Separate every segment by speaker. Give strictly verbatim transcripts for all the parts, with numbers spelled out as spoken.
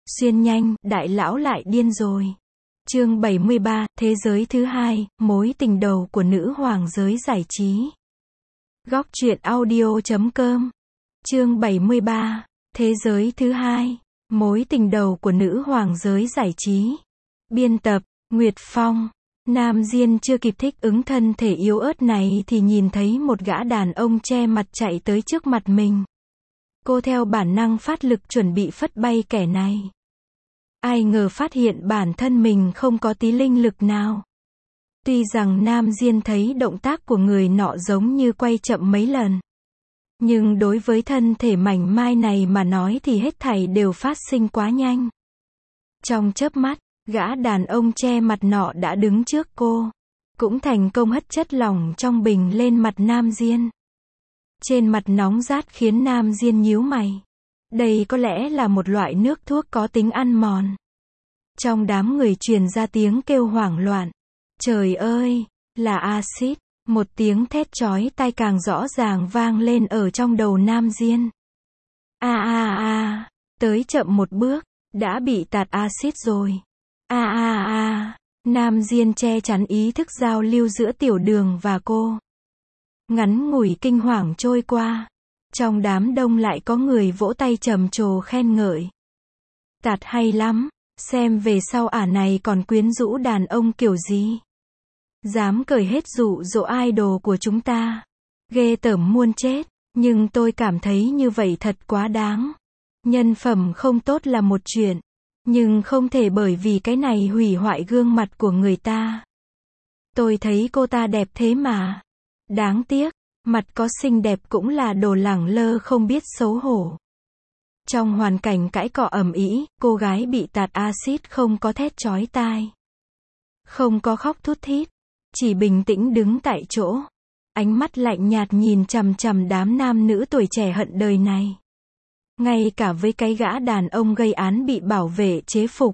Speaker 1: Xuyên nhanh, đại lão lại điên rồi. Chương bảy mươi ba, Thế giới thứ hai, mối tình đầu của nữ hoàng giới giải trí. Góc truyện audio chấm com. Chương bảy mươi ba, Thế giới thứ hai, mối tình đầu của nữ hoàng giới giải trí. Biên tập, Nguyệt Phong. Nam Diên chưa kịp thích ứng thân thể yếu ớt này thì nhìn thấy một gã đàn ông che mặt chạy tới trước mặt mình. Cô theo bản năng phát lực chuẩn bị phất bay kẻ này. Ai ngờ phát hiện bản thân mình không có tí linh lực nào. Tuy rằng Nam Diên thấy động tác của người nọ giống như quay chậm mấy lần. Nhưng đối với thân thể mảnh mai này mà nói thì hết thảy đều phát sinh quá nhanh. Trong chớp mắt, gã đàn ông che mặt nọ đã đứng trước cô. Cũng thành công hất chất lỏng trong bình lên mặt Nam Diên. Trên mặt nóng rát khiến Nam Diên nhíu mày. Đây có lẽ là một loại nước thuốc có tính ăn mòn. Trong đám người truyền ra tiếng kêu hoảng loạn. Trời ơi, là axit. Một tiếng thét chói tai càng rõ ràng vang lên ở trong đầu Nam Diên. A a a, tới chậm một bước, đã bị tạt axit rồi. A a a, Nam Diên che chắn ý thức giao lưu giữa Tiểu Đường và cô. Ngắn ngủi kinh hoàng trôi qua. Trong đám đông lại có người vỗ tay trầm trồ khen ngợi. Tạt hay lắm, xem về sau ả này còn quyến rũ đàn ông kiểu gì. Dám cởi hết dụ dỗ idol của chúng ta. Ghê tởm muôn chết, nhưng tôi cảm thấy như vậy thật quá đáng. Nhân phẩm không tốt là một chuyện, nhưng không thể bởi vì cái này hủy hoại gương mặt của người ta. Tôi thấy cô ta đẹp thế mà. Đáng tiếc. Mặt có xinh đẹp cũng là đồ lẳng lơ không biết xấu hổ. Trong hoàn cảnh cãi cọ ầm ĩ, cô gái bị tạt axit không có thét chói tai. Không có khóc thút thít. Chỉ bình tĩnh đứng tại chỗ. Ánh mắt lạnh nhạt nhìn chằm chằm đám nam nữ tuổi trẻ hận đời này. Ngay cả với cái gã đàn ông gây án bị bảo vệ chế phục.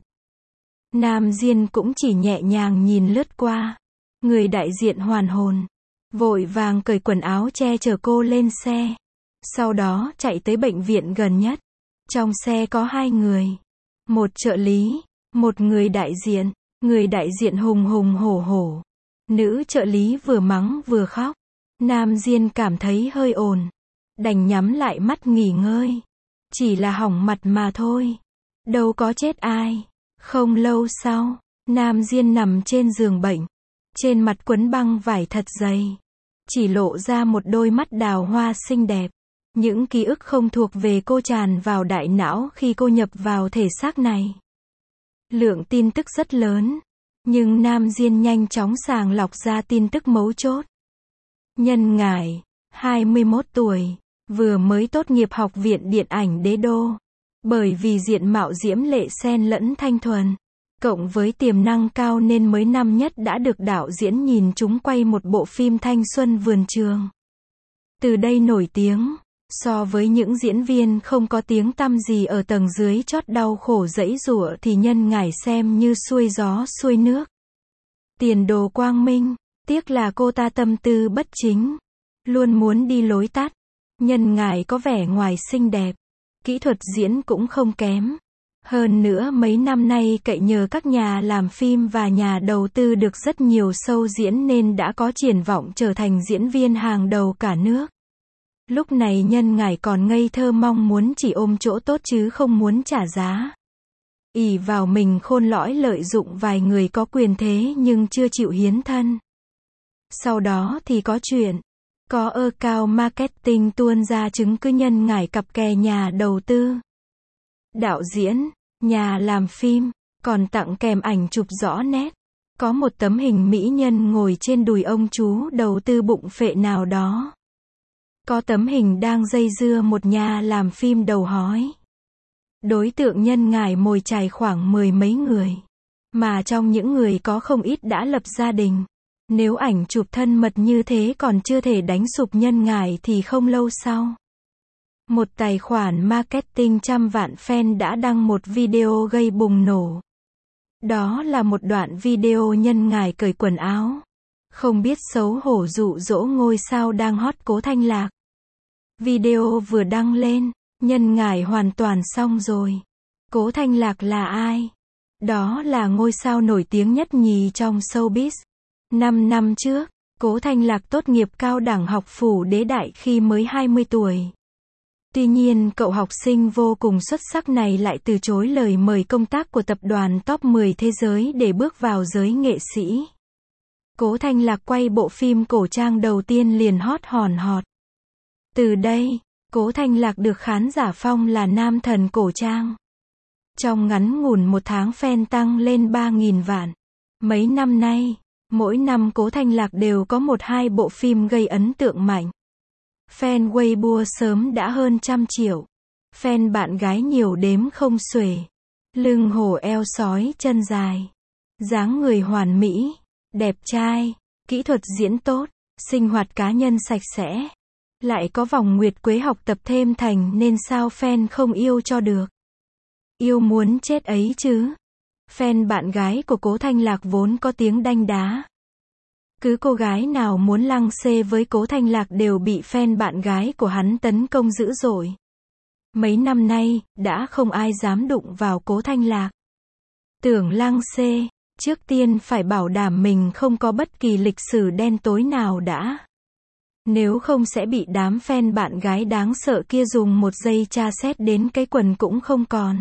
Speaker 1: Nam Diên cũng chỉ nhẹ nhàng nhìn lướt qua. Người đại diện hoàn hồn. Vội vàng cởi quần áo che chở cô lên xe. Sau đó chạy tới bệnh viện gần nhất. Trong xe có hai người. Một trợ lý, một người đại diện. Người đại diện hùng hùng hổ hổ. Nữ trợ lý vừa mắng vừa khóc. Nam Diên cảm thấy hơi ồn. Đành nhắm lại mắt nghỉ ngơi. Chỉ là hỏng mặt mà thôi. Đâu có chết ai. Không lâu sau, Nam Diên nằm trên giường bệnh. Trên mặt quấn băng vải thật dày. Chỉ lộ ra một đôi mắt đào hoa xinh đẹp. Những ký ức không thuộc về cô tràn vào đại não khi cô nhập vào thể xác này. Lượng tin tức rất lớn. Nhưng Nam Diên nhanh chóng sàng lọc ra tin tức mấu chốt. Nhân Ngải, hai mươi mốt tuổi, vừa mới tốt nghiệp học viện điện ảnh Đế Đô. Bởi vì diện mạo diễm lệ xen lẫn thanh thuần. Cộng với tiềm năng cao nên mới năm nhất đã được đạo diễn nhìn chúng quay một bộ phim thanh xuân vườn trường. Từ đây nổi tiếng, so với những diễn viên không có tiếng tăm gì ở tầng dưới chót đau khổ giãy giụa thì Nhân Ngải xem như xuôi gió xuôi nước. Tiền đồ quang minh, tiếc là cô ta tâm tư bất chính. Luôn muốn đi lối tắt. Nhân Ngải có vẻ ngoài xinh đẹp. Kỹ thuật diễn cũng không kém. Hơn nữa mấy năm nay cậy nhờ các nhà làm phim và nhà đầu tư được rất nhiều show diễn nên đã có triển vọng trở thành diễn viên hàng đầu cả nước. Lúc này Nhân Ngải còn ngây thơ mong muốn chỉ ôm chỗ tốt chứ không muốn trả giá. Ỷ vào mình khôn lõi lợi dụng vài người có quyền thế nhưng chưa chịu hiến thân. Sau đó thì có chuyện. Có account marketing tuôn ra chứng cứ Nhân Ngải cặp kè nhà đầu tư. Đạo diễn, nhà làm phim, còn tặng kèm ảnh chụp rõ nét. Có một tấm hình mỹ nhân ngồi trên đùi ông chú đầu tư bụng phệ nào đó. Có tấm hình đang dây dưa một nhà làm phim đầu hói. Đối tượng Nhân Ngải mồi chài khoảng mười mấy người. Mà trong những người có không ít đã lập gia đình. Nếu ảnh chụp thân mật như thế còn chưa thể đánh sụp Nhân Ngải thì không lâu sau. Một tài khoản marketing trăm vạn fan đã đăng một video gây bùng nổ. Đó là một đoạn video Nhân Ngải cởi quần áo. Không biết xấu hổ dụ dỗ ngôi sao đang hot Cố Thanh Lạc. Video vừa đăng lên, Nhân Ngải hoàn toàn xong rồi. Cố Thanh Lạc là ai? Đó là ngôi sao nổi tiếng nhất nhì trong showbiz. Năm năm trước, Cố Thanh Lạc tốt nghiệp cao đẳng học phủ Đế Đại khi mới hai mươi tuổi. Tuy nhiên cậu học sinh vô cùng xuất sắc này lại từ chối lời mời công tác của tập đoàn top mười thế giới để bước vào giới nghệ sĩ. Cố Thanh Lạc quay bộ phim cổ trang đầu tiên liền hot hòn hot. Từ đây, Cố Thanh Lạc được khán giả phong là nam thần cổ trang. Trong ngắn ngủn một tháng fan tăng lên ba nghìn vạn. Mấy năm nay, mỗi năm Cố Thanh Lạc đều có một hai bộ phim gây ấn tượng mạnh. Fan Weibo sớm đã hơn trăm triệu. Fan bạn gái nhiều đếm không xuể. Lưng hổ eo sói chân dài. Dáng người hoàn mỹ, đẹp trai, kỹ thuật diễn tốt, sinh hoạt cá nhân sạch sẽ. Lại có vòng nguyệt quế học tập thêm thành nên sao fan không yêu cho được. Yêu muốn chết ấy chứ. Fan bạn gái của Cố Thanh Lạc vốn có tiếng đanh đá. Cứ cô gái nào muốn lăng xê với Cố Thanh Lạc đều bị fan bạn gái của hắn tấn công dữ dội. Mấy năm nay, đã không ai dám đụng vào Cố Thanh Lạc. Tưởng lăng xê, trước tiên phải bảo đảm mình không có bất kỳ lịch sử đen tối nào đã. Nếu không sẽ bị đám fan bạn gái đáng sợ kia dùng một giây tra xét đến cái quần cũng không còn.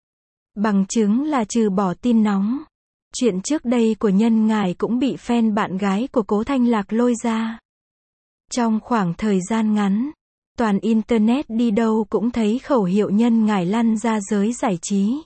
Speaker 1: Bằng chứng là trừ bỏ tin nóng. Chuyện trước đây của Nhân Ngải cũng bị fan bạn gái của Cố Thanh Lạc lôi ra. Trong khoảng thời gian ngắn, toàn Internet đi đâu cũng thấy khẩu hiệu Nhân Ngải lăn ra giới giải trí.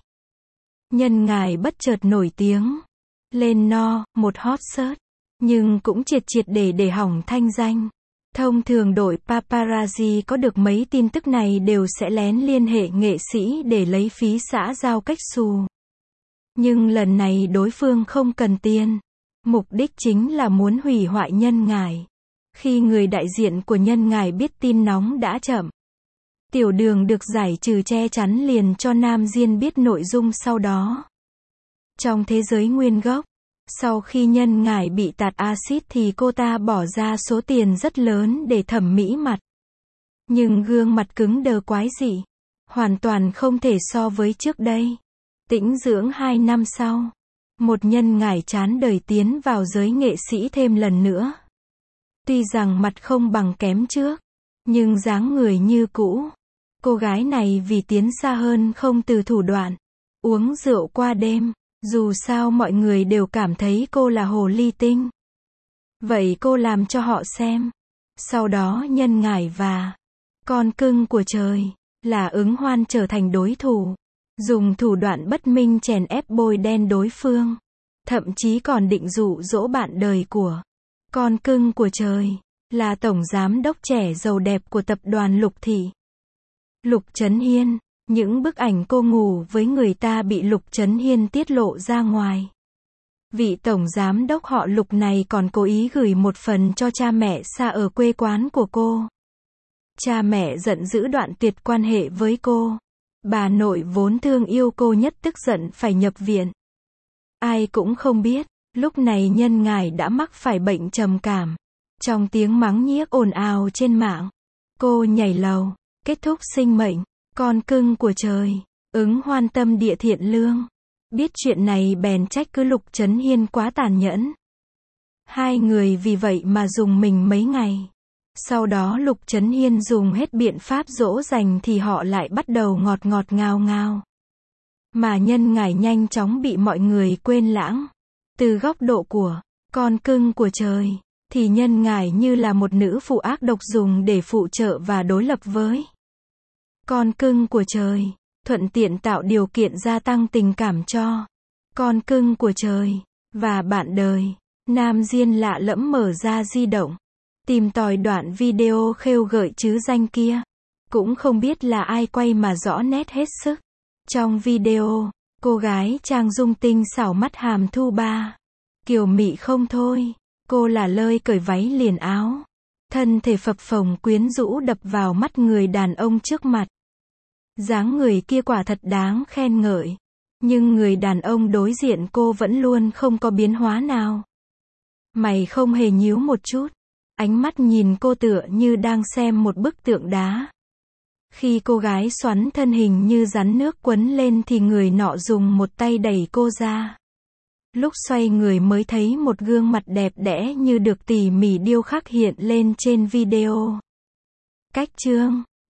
Speaker 1: Nhân Ngải bất chợt nổi tiếng. Lên no, một hot search. Nhưng cũng triệt triệt để để hỏng thanh danh. Thông thường đội paparazzi có được mấy tin tức này đều sẽ lén liên hệ nghệ sĩ để lấy phí xã giao cách xù. Nhưng lần này đối phương không cần tiền. Mục đích chính là muốn hủy hoại Nhân Ngải. Khi người đại diện của Nhân Ngải biết tin nóng đã chậm. Tiểu Đường được giải trừ che chắn liền cho nam diễn biết nội dung sau đó. Trong thế giới nguyên gốc, sau khi Nhân Ngải bị tạt axit thì cô ta bỏ ra số tiền rất lớn để thẩm mỹ mặt. Nhưng gương mặt cứng đờ quái dị. Hoàn toàn không thể so với trước đây. Tĩnh dưỡng hai năm sau, một Nhân Ngải chán đời tiến vào giới nghệ sĩ thêm lần nữa. Tuy rằng mặt không bằng kém trước, nhưng dáng người như cũ. Cô gái này vì tiến xa hơn không từ thủ đoạn. Uống rượu qua đêm, dù sao mọi người đều cảm thấy cô là hồ ly tinh. Vậy cô làm cho họ xem. Sau đó Nhân Ngải và con cưng của trời là Ứng Hoan trở thành đối thủ. Dùng thủ đoạn bất minh chèn ép bôi đen đối phương. Thậm chí còn định dụ dỗ bạn đời của con cưng của trời, là tổng giám đốc trẻ giàu đẹp của tập đoàn Lục Thị. Lục Trấn Hiên, những bức ảnh cô ngủ với người ta bị Lục Trấn Hiên tiết lộ ra ngoài. Vị tổng giám đốc họ Lục này còn cố ý gửi một phần cho cha mẹ xa ở quê quán của cô. Cha mẹ giận dữ đoạn tuyệt quan hệ với cô. Bà nội vốn thương yêu cô nhất tức giận phải nhập viện. Ai cũng không biết, lúc này Nhân Ngải đã mắc phải bệnh trầm cảm. Trong tiếng mắng nhiếc ồn ào trên mạng, cô nhảy lầu, kết thúc sinh mệnh. Con cưng của trời, Ứng Hoan tâm địa thiện lương. Biết chuyện này bèn trách cứ Lục Trấn Hiên quá tàn nhẫn. Hai người vì vậy mà dùng mình mấy ngày. Sau đó Lục Trấn Hiên dùng hết biện pháp dỗ dành thì họ lại bắt đầu ngọt ngọt ngào ngào. Mà Nhân Ngải nhanh chóng bị mọi người quên lãng. Từ góc độ của con cưng của trời, thì Nhân Ngải như là một nữ phụ ác độc dùng để phụ trợ và đối lập với con cưng của trời, thuận tiện tạo điều kiện gia tăng tình cảm cho con cưng của trời và bạn đời. Nam diễn lạ lẫm mở ra di động, tìm tòi đoạn video khêu gợi chứ danh kia. Cũng không biết là ai quay mà rõ nét hết sức. Trong video, cô gái trang dung tinh xảo mắt hàm thu ba. Kiều mị không thôi. Cô là lơi cởi váy liền áo. Thân thể phập phồng quyến rũ đập vào mắt người đàn ông trước mặt. Dáng người kia quả thật đáng khen ngợi. Nhưng người đàn ông đối diện cô vẫn luôn không có biến hóa nào. Mày không hề nhíu một chút. Ánh mắt nhìn cô tựa như đang xem một bức tượng đá. Khi cô gái xoắn thân hình như rắn nước quấn lên thì người nọ dùng một tay đẩy cô ra. Lúc xoay người mới thấy một gương mặt đẹp đẽ như được tỉ mỉ điêu khắc hiện lên trên video. Cách chương